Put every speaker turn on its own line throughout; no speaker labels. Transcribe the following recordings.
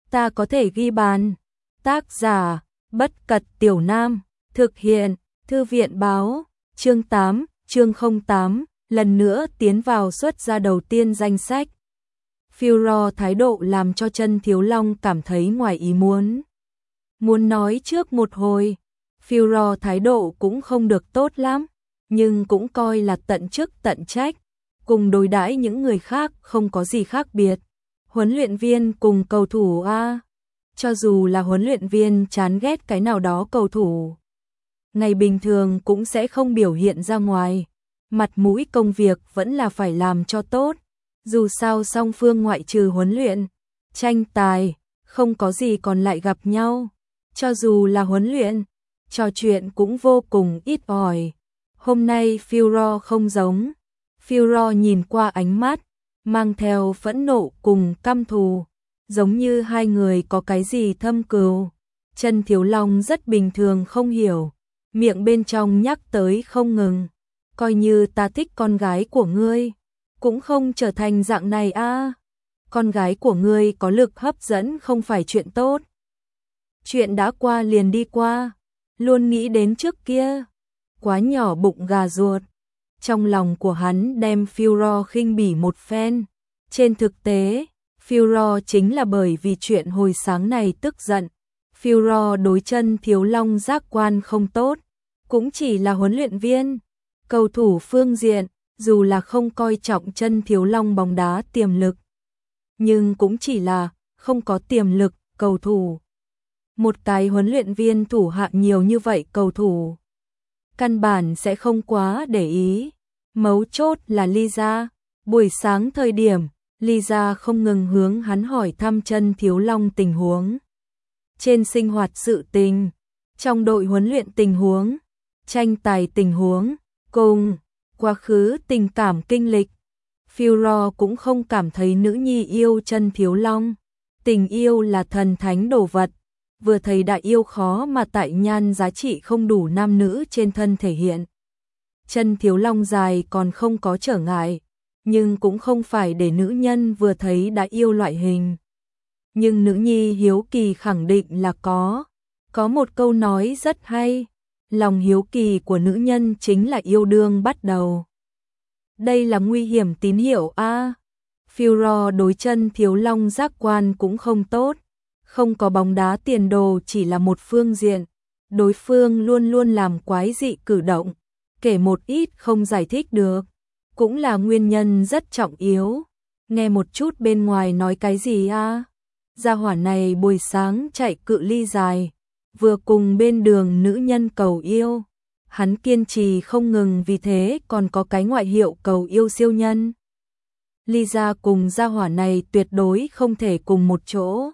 ta có thể ghi bàn. Tác giả, Bất Cật Tiểu Nam, thực hiện, Thư viện báo, chương 8, chương 08, lần nữa tiến vào xuất ra đầu tiên danh sách. Führer thái độ làm cho Chân Thiếu Long cảm thấy ngoài ý muốn. Muốn nói trước một hồi, Führer thái độ cũng không được tốt lắm, nhưng cũng coi là tận chức tận trách, cùng đối đãi những người khác không có gì khác biệt. Huấn luyện viên cùng cầu thủ a, cho dù là huấn luyện viên chán ghét cái nào đó cầu thủ, ngày bình thường cũng sẽ không biểu hiện ra ngoài, mặt mũi công việc vẫn là phải làm cho tốt. Dù sao song phương ngoại trừ huấn luyện, tranh tài, không có gì còn lại gặp nhau. Cho dù là huấn luyện, trò chuyện cũng vô cùng ít ỏi. Hôm nay Führer không giống. Führer nhìn qua ánh mắt, mang theo phẫn nộ cùng căm thù, giống như hai người có cái gì thâm cừu. Chân Thiếu Long rất bình thường không hiểu, miệng bên trong nhắc tới không ngừng. Coi như ta thích con gái của ngươi, cũng không trở thành dạng này a. Con gái của ngươi có lực hấp dẫn không phải chuyện tốt. Chuyện đã qua liền đi qua, luôn nghĩ đến trước kia. Quá nhỏ bụng gà ruột. Trong lòng của hắn đem Führer khinh bỉ một phen. Trên thực tế, Führer chính là bởi vì chuyện hồi sáng này tức giận. Führer đối Chân Thiếu Long giác quan không tốt, cũng chỉ là huấn luyện viên. Cầu thủ phương diện, dù là không coi trọng Chân Thiếu Long bóng đá tiềm lực, nhưng cũng chỉ là không có tiềm lực cầu thủ. Một cái huấn luyện viên thủ hạ nhiều như vậy cầu thủ, căn bản sẽ không quá để ý. Mấu chốt là Lisa. Buổi sáng thời điểm, Lisa không ngừng hướng hắn hỏi thăm Chân Thiếu Long tình huống. Trên sinh hoạt sự tình, trong đội huấn luyện tình huống, tranh tài tình huống, cùng quá khứ tình cảm kinh lịch. Führer cũng không cảm thấy nữ nhi yêu Chân Thiếu Long. Tình yêu là thần thánh đồ vật, vừa thấy đã yêu khó mà tại nhan giá trị không đủ nam nữ trên thân thể hiện. Chân Thiếu Long dài còn không có trở ngại, nhưng cũng không phải để nữ nhân vừa thấy đã yêu loại hình. Nhưng nữ nhi hiếu kỳ khẳng định là có. Có một câu nói rất hay, lòng hiếu kỳ của nữ nhân chính là yêu đương bắt đầu. Đây là nguy hiểm tín hiệu a. Führer đối Chân Thiếu Long giác quan cũng không tốt, không có bóng đá tiền đồ chỉ là một phương diện, đối phương luôn luôn làm quái dị cử động, kể một ít không giải thích được, cũng là nguyên nhân rất trọng yếu. Nghe một chút bên ngoài nói cái gì a? Gia hỏa này buổi sáng chạy cự ly dài, vừa cùng bên đường nữ nhân cầu yêu, hắn kiên trì không ngừng, vì thế còn có cái ngoại hiệu cầu yêu siêu nhân. Lisa cùng gia hỏa này tuyệt đối không thể cùng một chỗ.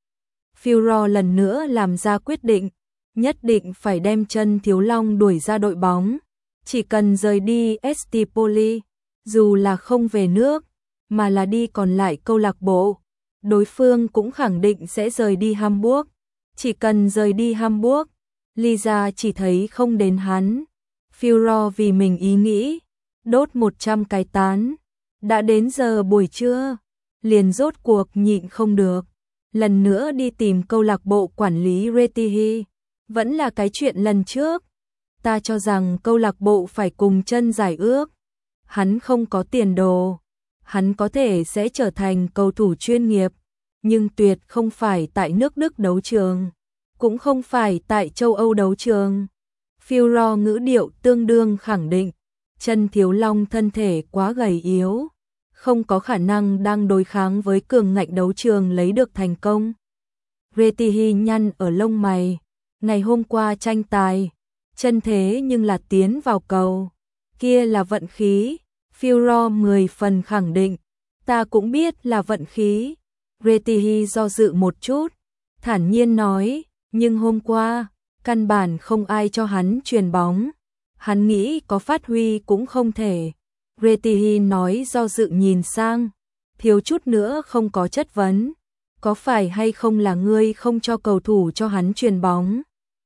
Führer lần nữa làm ra quyết định, nhất định phải đem Chân Thiếu Long đuổi ra đội bóng. Chỉ cần rời đi Stipoli, dù là không về nước, mà là đi còn lại câu lạc bộ, đối phương cũng khẳng định sẽ rời đi Hamburg. Chỉ cần rời đi Hamburg, Lisa chỉ thấy không đến hắn. Führer vì mình ý nghĩ, đốt 100 cái tán. Đã đến giờ buổi trưa, liền rốt cuộc nhịn không được, lần nữa đi tìm câu lạc bộ quản lý Retihi. Vẫn là cái chuyện lần trước, ta cho rằng câu lạc bộ phải cùng Chân giải ước. Hắn không có tiền đồ, hắn có thể sẽ trở thành cầu thủ chuyên nghiệp, nhưng tuyệt không phải tại nước Đức đấu trường, cũng không phải tại châu Âu đấu trường. Führer ngữ điệu tương đương khẳng định, Chân Thiếu Long thân thể quá gầy yếu, không có khả năng đang đối kháng với cường ngạnh đấu trường lấy được thành công. Retihi nhăn ở lông mày, ngày hôm qua tranh tài, Chân thế nhưng là tiến vào cầu, kia là vận khí. Führer 10 phần khẳng định, ta cũng biết là vận khí. Retihi do dự một chút, thản nhiên nói, nhưng hôm qua, căn bản không ai cho hắn chuyền bóng. Hắn nghĩ có phát huy cũng không thể. Retihi nói do dự nhìn sang, thiếu chút nữa không có chất vấn. Có phải hay không là ngươi không cho cầu thủ cho hắn chuyền bóng?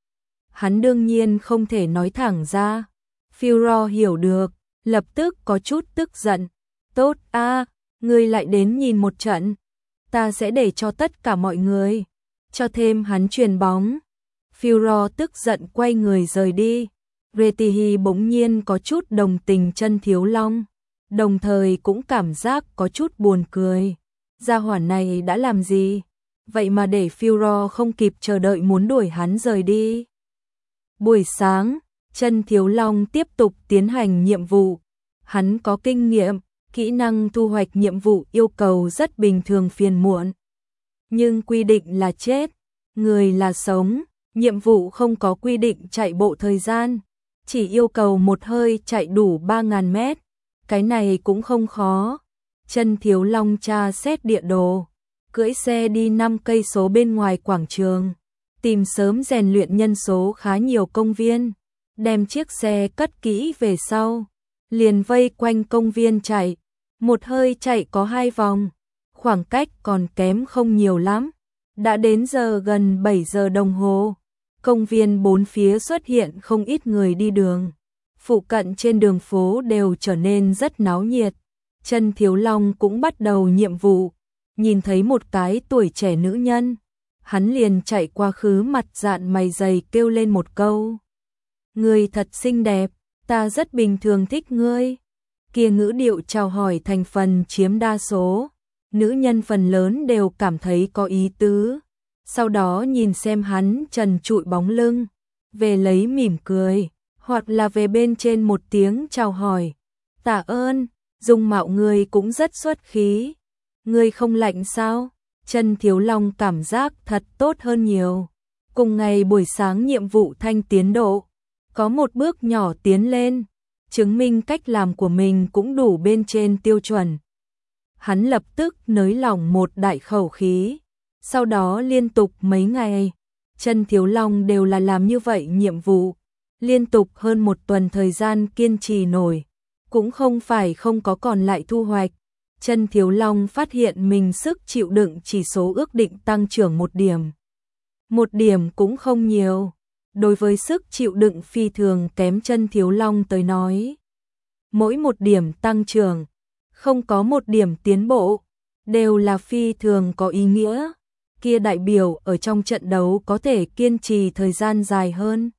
Hắn đương nhiên không thể nói thẳng ra. Führer hiểu được, lập tức có chút tức giận. Tốt a, ngươi lại đến nhìn một trận. ta sẽ để cho tất cả mọi người cho thêm hắn chuyền bóng. Führer tức giận quay người rời đi. Retihi bỗng nhiên có chút đồng tình Chân Thiếu Long, đồng thời cũng cảm giác có chút buồn cười. Gia hỏa này đã làm gì? Vậy mà để Führer không kịp chờ đợi muốn đuổi hắn rời đi. Buổi sáng, Chân Thiếu Long tiếp tục tiến hành nhiệm vụ. Hắn có kinh nghiệm, kỹ năng thu hoạch nhiệm vụ yêu cầu rất bình thường phiền muộn. Nhưng quy định là chết, người là sống, nhiệm vụ không có quy định chạy bộ thời gian, chỉ yêu cầu một hơi chạy đủ 3.000 mét. Cái này cũng không khó. Chân Thiếu Long tra xét địa đồ, cưỡi xe đi 5 cây số bên ngoài quảng trường, tìm sớm rèn luyện nhân số khá nhiều công viên, đem chiếc xe cất kỹ về sau, liền vây quanh công viên chạy, một hơi chạy có 2 vòng, khoảng cách còn kém không nhiều lắm. Đã đến giờ gần 7 giờ đồng hồ, công viên bốn phía xuất hiện không ít người đi đường, phụ cận trên đường phố đều trở nên rất náo nhiệt. Chân Thiếu Long cũng bắt đầu nhiệm vụ, nhìn thấy một cái tuổi trẻ nữ nhân, hắn liền chạy qua khứ mặt dạn mày dày kêu lên một câu. Ngươi thật xinh đẹp, ta rất bình thường thích ngươi. Kia ngữ điệu chào hỏi thành phần chiếm đa số, nữ nhân phần lớn đều cảm thấy có ý tứ. Sau đó nhìn xem hắn trần trụi bóng lưng, về lấy mỉm cười, hoặc là về bên trên một tiếng chào hỏi. Tạ ơn, dung mạo ngươi cũng rất xuất khí. Ngươi không lạnh sao? Chân Thiếu Long cảm giác thật tốt hơn nhiều. Cùng ngày buổi sáng nhiệm vụ thanh tiến độ, có một bước nhỏ tiến lên, chứng minh cách làm của mình cũng đủ bên trên tiêu chuẩn. Hắn lập tức nới lỏng một đại khẩu khí. Sau đó liên tục mấy ngày, Chân Thiếu Long đều là làm như vậy nhiệm vụ, liên tục hơn một tuần thời gian kiên trì nổi, cũng không phải không có còn lại thu hoạch. Chân Thiếu Long phát hiện mình sức chịu đựng chỉ số ước định tăng trưởng 1 điểm. 1 điểm cũng không nhiều, đối với sức chịu đựng phi thường kém Chân Thiếu Long tới nói. Mỗi 1 điểm tăng trưởng, không có 1 điểm tiến bộ, đều là phi thường có ý nghĩa. Kia đại biểu ở trong trận đấu có thể kiên trì thời gian dài hơn,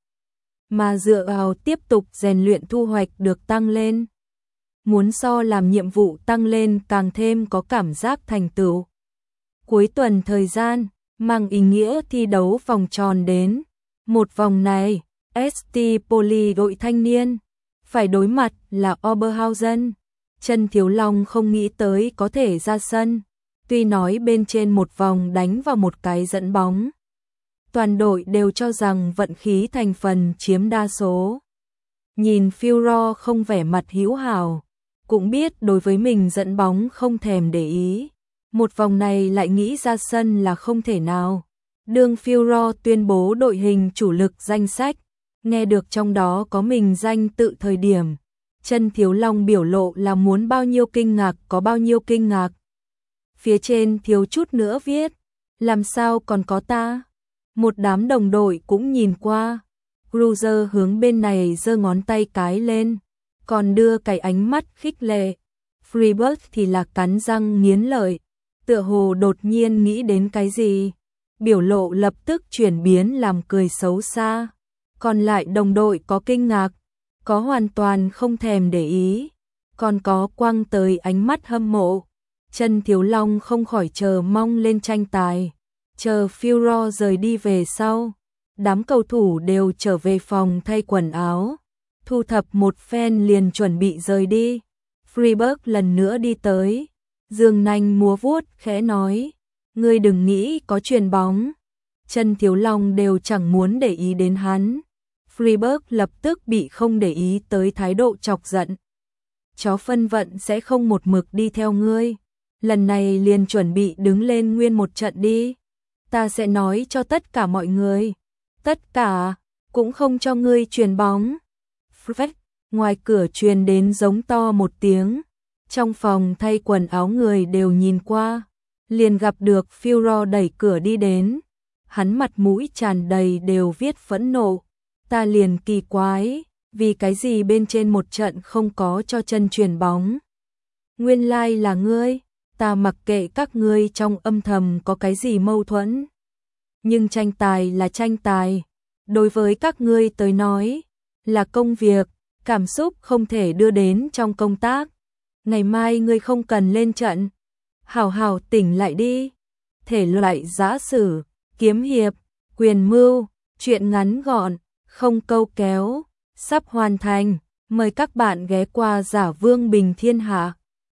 mà dựa vào tiếp tục rèn luyện thu hoạch được tăng lên. Muốn so làm nhiệm vụ tăng lên càng thêm có cảm giác thành tựu. Cuối tuần thời gian, mang ý nghĩa thi đấu vòng tròn đến. Một vòng này, ST Poli đội thanh niên phải đối mặt là Oberhausen. Chân Thiếu Long không nghĩ tới có thể ra sân. Tuy nói bên trên một vòng đánh vào một cái dẫn bóng, toàn đội đều cho rằng vận khí thành phần chiếm đa số. Nhìn Führer không vẻ mặt hữu hảo, cũng biết đối với mình dẫn bóng không thèm để ý. Một vòng này lại nghĩ ra sân là không thể nào. Đương Führer tuyên bố đội hình chủ lực danh sách, nghe được trong đó có mình danh tự thời điểm, Chân Thiếu Long biểu lộ là muốn bao nhiêu kinh ngạc có bao nhiêu kinh ngạc. Phía trên thiếu chút nữa viết, làm sao còn có ta? Một đám đồng đội cũng nhìn qua. Cruiser hướng bên này giơ ngón tay cái lên, còn đưa cái ánh mắt khích lệ. Freebird thì là cắn răng nghiến lợi, tựa hồ đột nhiên nghĩ đến cái gì, biểu lộ lập tức chuyển biến làm cười xấu xa. Còn lại đồng đội có kinh ngạc, có hoàn toàn không thèm để ý, còn có quăng tới ánh mắt hâm mộ. Chân Thiếu Long không khỏi chờ mong lên tranh tài. Chờ Führer rời đi về sau, đám cầu thủ đều trở về phòng thay quần áo, thu thập một phen liền chuẩn bị rời đi. Freeberg lần nữa đi tới, giương nanh múa vuốt khẽ nói, ngươi đừng nghĩ có chuyền bóng. Chân Thiếu Long đều chẳng muốn để ý đến hắn. Freeberg lập tức bị không để ý tới thái độ chọc giận. Chó phân vận sẽ không một mực đi theo ngươi. Lần này liền chuẩn bị đứng lên nguyên một trận đi. Ta sẽ nói cho tất cả mọi người. Tất cả, cũng không cho ngươi chuyền bóng. Phách, ngoài cửa truyền đến giống to một tiếng. Trong phòng thay quần áo người đều nhìn qua. Liền gặp được Führer đẩy cửa đi đến. Hắn mặt mũi tràn đầy đều viết phẫn nộ. Ta liền kỳ quái, vì cái gì bên trên một trận không có cho chân chuyền bóng. Nguyên lai là ngươi. ta mặc kệ các ngươi trong âm thầm có cái gì mâu thuẫn. Nhưng tranh tài là tranh tài, đối với các ngươi tới nói, là công việc, cảm xúc không thể đưa đến trong công tác. Ngày mai ngươi không cần lên trận, hảo hảo tỉnh lại đi. Thể loại giã sử, kiếm hiệp, quyền mưu, truyện ngắn gọn, không câu kéo, sắp hoàn thành. Mời các bạn ghé qua Giả Vương Bình Thiên Hạ.